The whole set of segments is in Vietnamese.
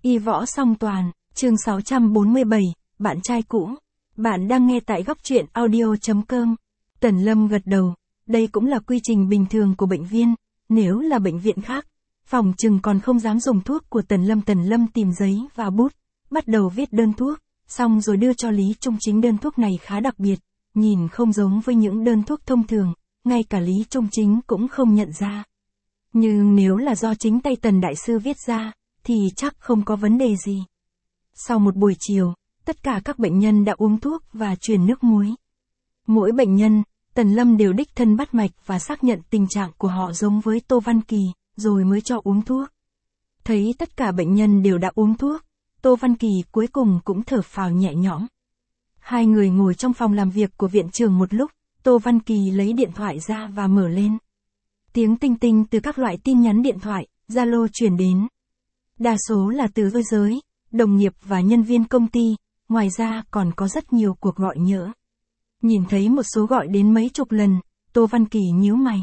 Y võ song toàn, chương 647, bạn trai cũ. Bạn đang nghe tại góc truyện audio.com. Tần Lâm gật đầu, đây cũng là quy trình bình thường của bệnh viện, nếu là bệnh viện khác, phòng chừng còn không dám dùng thuốc của Tần Lâm tìm giấy và bút, bắt đầu viết đơn thuốc, xong rồi đưa cho Lý Trung Chính. Đơn thuốc này khá đặc biệt, nhìn không giống với những đơn thuốc thông thường, ngay cả Lý Trung Chính cũng không nhận ra. Nhưng nếu là do chính tay Tần Đại Sư viết ra, thì chắc không có vấn đề gì. Sau một buổi chiều, tất cả các bệnh nhân đã uống thuốc và truyền nước muối. Mỗi bệnh nhân, Tần Lâm đều đích thân bắt mạch và xác nhận tình trạng của họ giống với Tô Văn Kỳ, rồi mới cho uống thuốc. Thấy tất cả bệnh nhân đều đã uống thuốc, Tô Văn Kỳ cuối cùng cũng thở phào nhẹ nhõm. Hai người ngồi trong phòng làm việc của viện trưởng một lúc, Tô Văn Kỳ lấy điện thoại ra và mở lên. Tiếng tinh tinh từ các loại tin nhắn điện thoại, Zalo truyền đến. Đa số là từ giới giới, đồng nghiệp và nhân viên công ty, ngoài ra còn có rất nhiều cuộc gọi nhỡ. Nhìn thấy một số gọi đến mấy chục lần, Tô Văn Kỳ nhíu mày.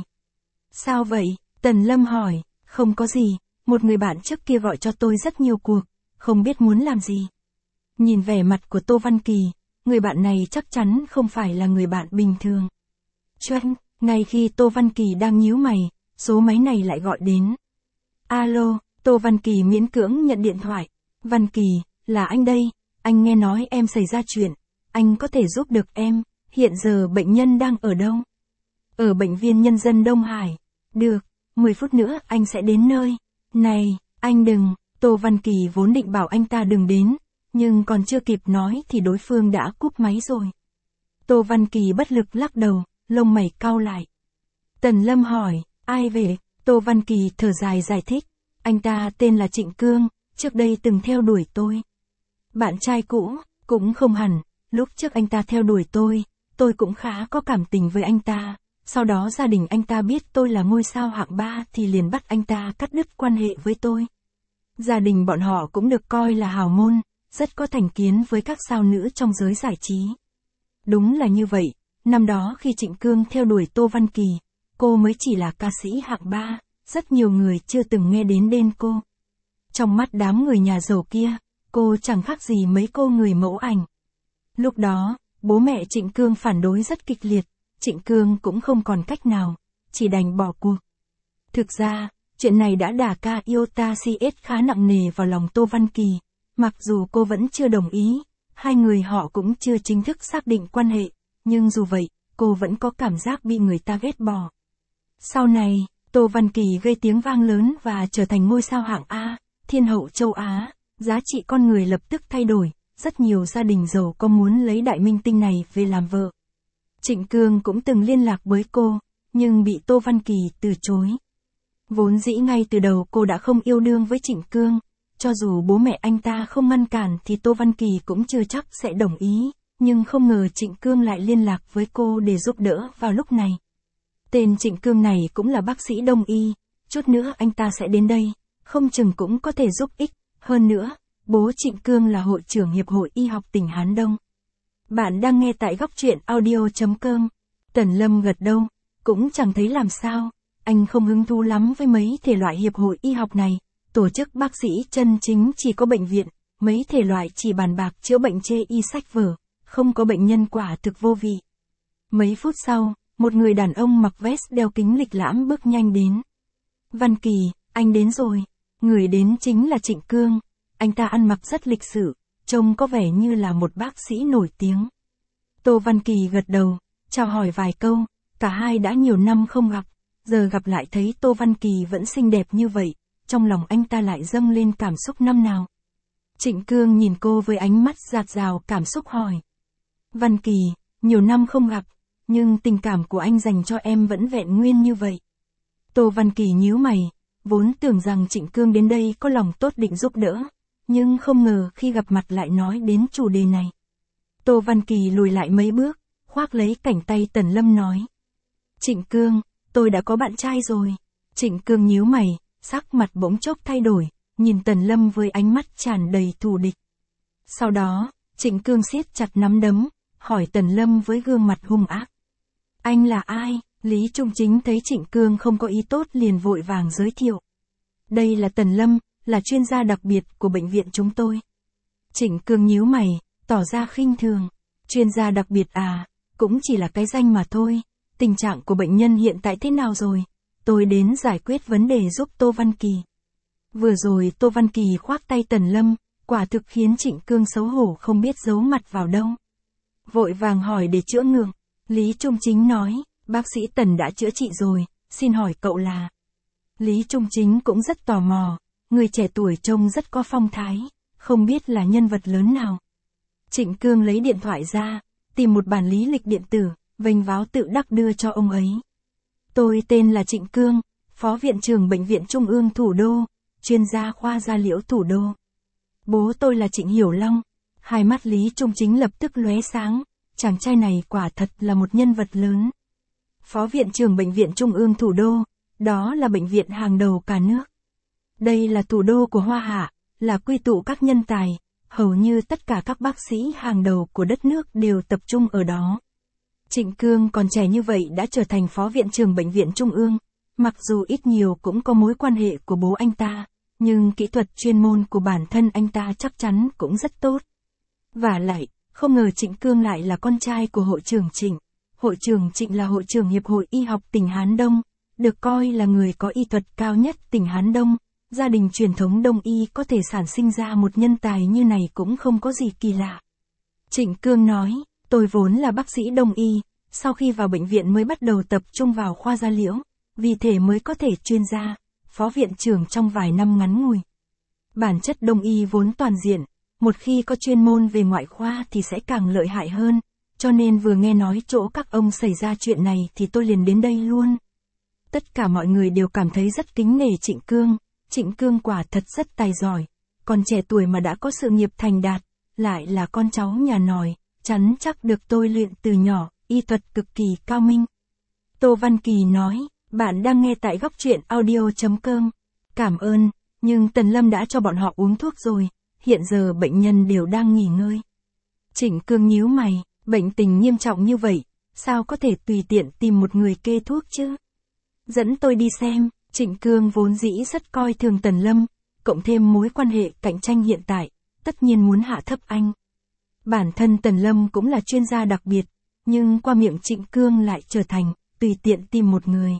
Sao vậy? Tần Lâm hỏi. Không có gì, một người bạn trước kia gọi cho tôi rất nhiều cuộc, không biết muốn làm gì. Nhìn vẻ mặt của Tô Văn Kỳ, người bạn này chắc chắn không phải là người bạn bình thường. Choang, ngay khi Tô Văn Kỳ đang nhíu mày, số máy này lại gọi đến. Alo, Tô Văn Kỳ miễn cưỡng nhận điện thoại. Văn Kỳ, là anh đây, anh nghe nói em xảy ra chuyện, anh có thể giúp được em, hiện giờ bệnh nhân đang ở đâu? Ở bệnh viện Nhân dân Đông Hải. Được, 10 phút nữa anh sẽ đến nơi. Này, anh đừng, Tô Văn Kỳ vốn định bảo anh ta đừng đến, nhưng còn chưa kịp nói thì đối phương đã cúp máy rồi. Tô Văn Kỳ bất lực lắc đầu, lông mày cau lại. Tần Lâm hỏi, ai về? Tô Văn Kỳ thở dài giải thích, anh ta tên là Trịnh Cương, trước đây từng theo đuổi tôi. Bạn trai cũ, cũng không hẳn, lúc trước anh ta theo đuổi tôi cũng khá có cảm tình với anh ta. Sau đó gia đình anh ta biết tôi là ngôi sao hạng 3 thì liền bắt anh ta cắt đứt quan hệ với tôi. Gia đình bọn họ cũng được coi là hào môn, rất có thành kiến với các sao nữ trong giới giải trí. Đúng là như vậy, năm đó khi Trịnh Cương theo đuổi Tô Văn Kỳ, cô mới chỉ là ca sĩ hạng 3, rất nhiều người chưa từng nghe đến tên cô. Trong mắt đám người nhà giàu kia, cô chẳng khác gì mấy cô người mẫu ảnh. Lúc đó, bố mẹ Trịnh Cương phản đối rất kịch liệt, Trịnh Cương cũng không còn cách nào, chỉ đành bỏ cuộc. Thực ra, chuyện này đã đả ca iota CS khá nặng nề vào lòng Tô Văn Kỳ, mặc dù cô vẫn chưa đồng ý, hai người họ cũng chưa chính thức xác định quan hệ, nhưng dù vậy, cô vẫn có cảm giác bị người ta ghét bỏ. Sau này, Tô Văn Kỳ gây tiếng vang lớn và trở thành ngôi sao hạng A, thiên hậu châu Á, giá trị con người lập tức thay đổi, rất nhiều gia đình giàu có muốn lấy đại minh tinh này về làm vợ. Trịnh Cương cũng từng liên lạc với cô, nhưng bị Tô Văn Kỳ từ chối. Vốn dĩ ngay từ đầu cô đã không yêu đương với Trịnh Cương, cho dù bố mẹ anh ta không ngăn cản thì Tô Văn Kỳ cũng chưa chắc sẽ đồng ý, nhưng không ngờ Trịnh Cương lại liên lạc với cô để giúp đỡ vào lúc này. Tên Trịnh Cương này cũng là bác sĩ đông y, chút nữa anh ta sẽ đến đây, không chừng cũng có thể giúp ích, hơn nữa, bố Trịnh Cương là hội trưởng Hiệp hội Y học tỉnh Hán Đông. Bạn đang nghe tại góc truyện audio.com. Tần Lâm gật đầu, cũng chẳng thấy làm sao, anh không hứng thú lắm với mấy thể loại hiệp hội y học này, tổ chức bác sĩ chân chính chỉ có bệnh viện, mấy thể loại chỉ bàn bạc chữa bệnh chê y sách vở, không có bệnh nhân quả thực vô vị. Mấy phút sau, một người đàn ông mặc vest đeo kính lịch lãm bước nhanh đến. Văn Kỳ, anh đến rồi. Người đến chính là Trịnh Cương, anh ta ăn mặc rất lịch sự, trông có vẻ như là một bác sĩ nổi tiếng. Tô Văn Kỳ gật đầu, chào hỏi vài câu, cả hai đã nhiều năm không gặp, giờ gặp lại thấy Tô Văn Kỳ vẫn xinh đẹp như vậy, trong lòng anh ta lại dâng lên cảm xúc năm nào. Trịnh Cương nhìn cô với ánh mắt dạt dào cảm xúc hỏi. Văn Kỳ, nhiều năm không gặp, nhưng tình cảm của anh dành cho em vẫn vẹn nguyên như vậy. Tô Văn Kỳ nhíu mày, vốn tưởng rằng Trịnh Cương đến đây có lòng tốt định giúp đỡ, nhưng không ngờ khi gặp mặt lại nói đến chủ đề này. Tô Văn Kỳ lùi lại mấy bước, khoác lấy cảnh tay Tần Lâm nói. Trịnh Cương, tôi đã có bạn trai rồi. Trịnh Cương nhíu mày, sắc mặt bỗng chốc thay đổi, nhìn Tần Lâm với ánh mắt tràn đầy thù địch. Sau đó, Trịnh Cương siết chặt nắm đấm, hỏi Tần Lâm với gương mặt hung ác. Anh là ai? Lý Trung Chính thấy Trịnh Cương không có ý tốt liền vội vàng giới thiệu. Đây là Tần Lâm, là chuyên gia đặc biệt của bệnh viện chúng tôi. Trịnh Cương nhíu mày, tỏ ra khinh thường. Chuyên gia đặc biệt à, cũng chỉ là cái danh mà thôi. Tình trạng của bệnh nhân hiện tại thế nào rồi? Tôi đến giải quyết vấn đề giúp Tô Văn Kỳ. Vừa rồi Tô Văn Kỳ khoác tay Tần Lâm, quả thực khiến Trịnh Cương xấu hổ không biết giấu mặt vào đâu. Vội vàng hỏi để chữa ngược. Lý Trung Chính nói, bác sĩ Tần đã chữa trị rồi, xin hỏi cậu là... Lý Trung Chính cũng rất tò mò, người trẻ tuổi trông rất có phong thái, không biết là nhân vật lớn nào. Trịnh Cương lấy điện thoại ra, tìm một bản lý lịch điện tử, vênh váo tự đắc đưa cho ông ấy. Tôi tên là Trịnh Cương, Phó Viện trưởng Bệnh viện Trung ương Thủ đô, chuyên gia khoa da liễu Thủ đô. Bố tôi là Trịnh Hiểu Long. Hai mắt Lý Trung Chính lập tức lóe sáng, chàng trai này quả thật là một nhân vật lớn. Phó Viện trưởng Bệnh viện Trung ương Thủ đô, đó là bệnh viện hàng đầu cả nước. Đây là thủ đô của Hoa Hạ, là quy tụ các nhân tài, hầu như tất cả các bác sĩ hàng đầu của đất nước đều tập trung ở đó. Trịnh Cương còn trẻ như vậy đã trở thành Phó Viện trưởng Bệnh viện Trung ương, mặc dù ít nhiều cũng có mối quan hệ của bố anh ta, nhưng kỹ thuật chuyên môn của bản thân anh ta chắc chắn cũng rất tốt. Và lại, không ngờ Trịnh Cương lại là con trai của hội trưởng Trịnh. Hội trưởng Trịnh là hội trưởng Hiệp hội Y học tỉnh Hán Đông, được coi là người có y thuật cao nhất tỉnh Hán Đông. Gia đình truyền thống Đông y có thể sản sinh ra một nhân tài như này cũng không có gì kỳ lạ. Trịnh Cương nói, tôi vốn là bác sĩ Đông y, sau khi vào bệnh viện mới bắt đầu tập trung vào khoa da liễu, vì thế mới có thể chuyên gia, phó viện trưởng trong vài năm ngắn ngủi. Bản chất Đông y vốn toàn diện, một khi có chuyên môn về ngoại khoa thì sẽ càng lợi hại hơn, cho nên vừa nghe nói chỗ các ông xảy ra chuyện này thì tôi liền đến đây luôn. Tất cả mọi người đều cảm thấy rất kính nể Trịnh Cương. Trịnh Cương quả thật rất tài giỏi, còn trẻ tuổi mà đã có sự nghiệp thành đạt, lại là con cháu nhà nòi, chắn chắc được tôi luyện từ nhỏ, y thuật cực kỳ cao minh. Tô Văn Kỳ nói, bạn đang nghe tại góc truyện audio.com. Cảm ơn, nhưng Tần Lâm đã cho bọn họ uống thuốc rồi, hiện giờ bệnh nhân đều đang nghỉ ngơi. Trịnh Cương nhíu mày, bệnh tình nghiêm trọng như vậy, sao có thể tùy tiện tìm một người kê thuốc chứ? Dẫn tôi đi xem. Trịnh Cương vốn dĩ rất coi thường Tần Lâm, cộng thêm mối quan hệ cạnh tranh hiện tại, tất nhiên muốn hạ thấp anh. Bản thân Tần Lâm cũng là chuyên gia đặc biệt, nhưng qua miệng Trịnh Cương lại trở thành, tùy tiện tìm một người.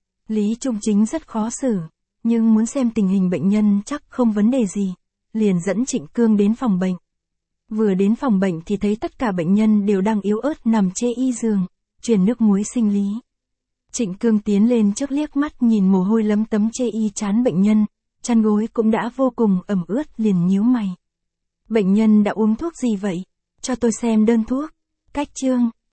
Lý Trung Chính rất khó xử, nhưng muốn xem tình hình bệnh nhân chắc không vấn đề gì, liền dẫn Trịnh Cương đến phòng bệnh. Vừa đến phòng bệnh thì thấy tất cả bệnh nhân đều đang yếu ớt nằm chê y giường, truyền nước muối sinh lý. Trịnh Cương tiến lên trước liếc mắt nhìn mồ hôi lấm tấm chê y chán bệnh nhân, chăn gối cũng đã vô cùng ẩm ướt liền nhíu mày. Bệnh nhân đã uống thuốc gì vậy? Cho tôi xem đơn thuốc. Cách chương.